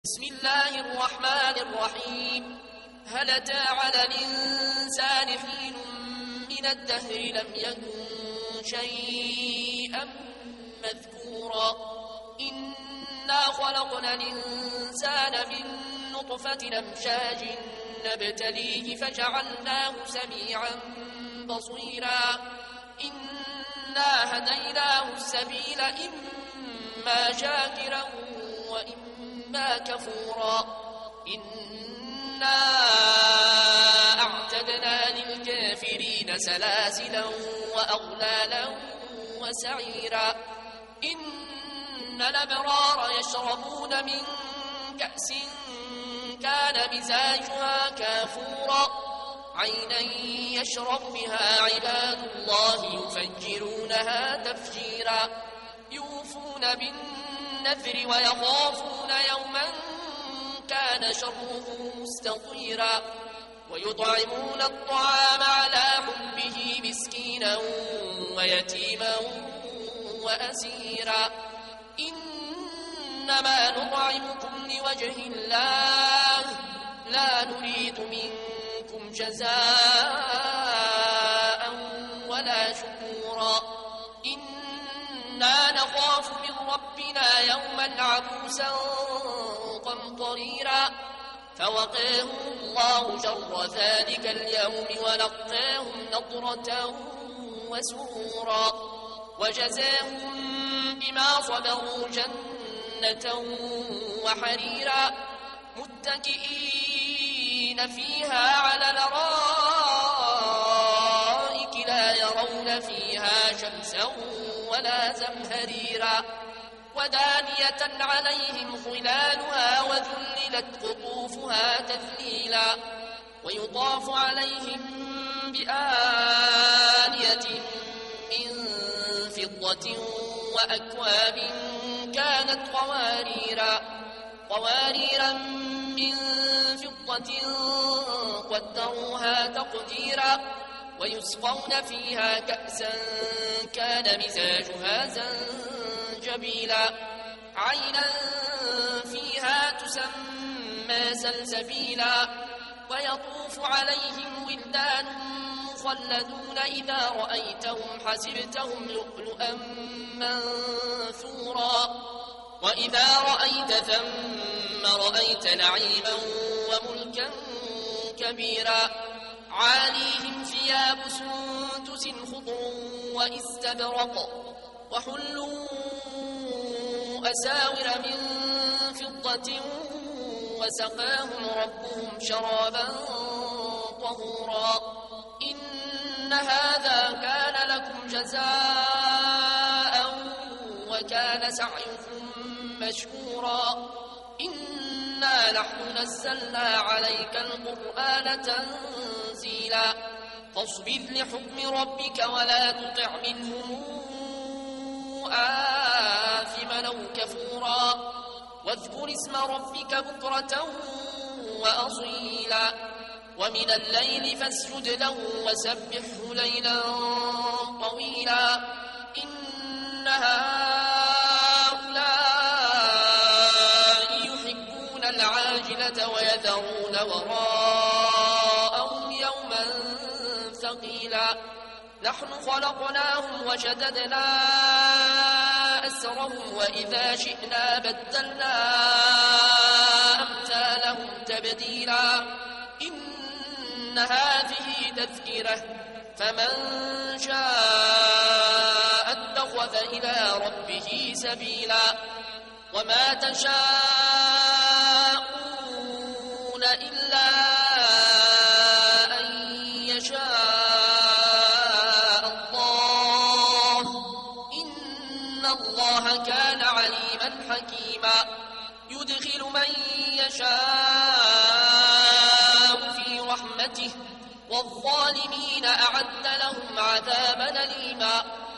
بسم الله الرحمن الرحيم. هل أتى على الإنسان حين من الدهر لم يكن شيئا مذكورا إنا خلقنا الإنسان من نطفة أمشاج نبتليه فجعلناه سميعا بصيرا إنا هديناه السبيل إما شاكرا وإما كفورا إنا أعتدنا للكافرين سلاسلا وأغلالا وسعيرا إن الأبرار يشربون من كأس كان مزاجها كافورا عينا يشرب بها عباد الله يفجرونها تفجيرا يوفون بالنذر ويخافون يوما كان شره مستطيرا ويطعمون الطعام على حبه مسكينا ويتيما وأسيرا إنما نطعمكم لوجه الله لا نريد منكم جزاء ولا شكورا إنا نخاف من ربنا يوما عبوسا قمطريرا فوقاهم الله شر ذلك اليوم ولقاهم نضرة وسرورا وجزاهم بما صبروا جنة وحريرا متكئين فيها على الأرائك لا يرون فيها شمسا ولا زمهريرا ودانية عليهم ظلالها وذللت قطوفها تذليلا ويطاف عليهم بآنية من فضة وأكواب كانت قواريرا من فضة قدروها تقديرا ويسقون فيها كأسا كان مزاجها زنجبيلا عينا فيها تسمى سلسبيلا ويطوف عليهم ولدان مخلدون إذا رأيتهم حسبتهم لؤلؤا منثورا وإذا رأيت ثم رأيت نعيما وملكا كبيرا عاليهم ثياب سندس خضر واستبرق وحلوا أساور من فضة وسقاهم ربهم شرابا طهورا إن هذا كان لكم جزاء وكان سعيكم مشكورا إنا نحن نزلنا عليك القرآن تنزيلا فاصبر لحكم ربك ولا تطع منهم آثما أو كفورا واذكر اسم ربك بكرة وأصيلا ومن الليل فاسجد له وسبحه ليلا طويلا إن هؤلاء يحبون العاجلة ويذرون وراءهم يوما ثقيلا نحن خلقناهم وشددنا أسرهم وإذا شئنا بدلنا أمثالهم تبديلا إن هذه تذكرة فمن شاء اتخذ إلى ربه سبيلا وما تشاءون إلا أن يشاء الله إن الله كان عليما حكيما يدخل من يشاء في رحمته والظالمين أعد لهم عذابا أليما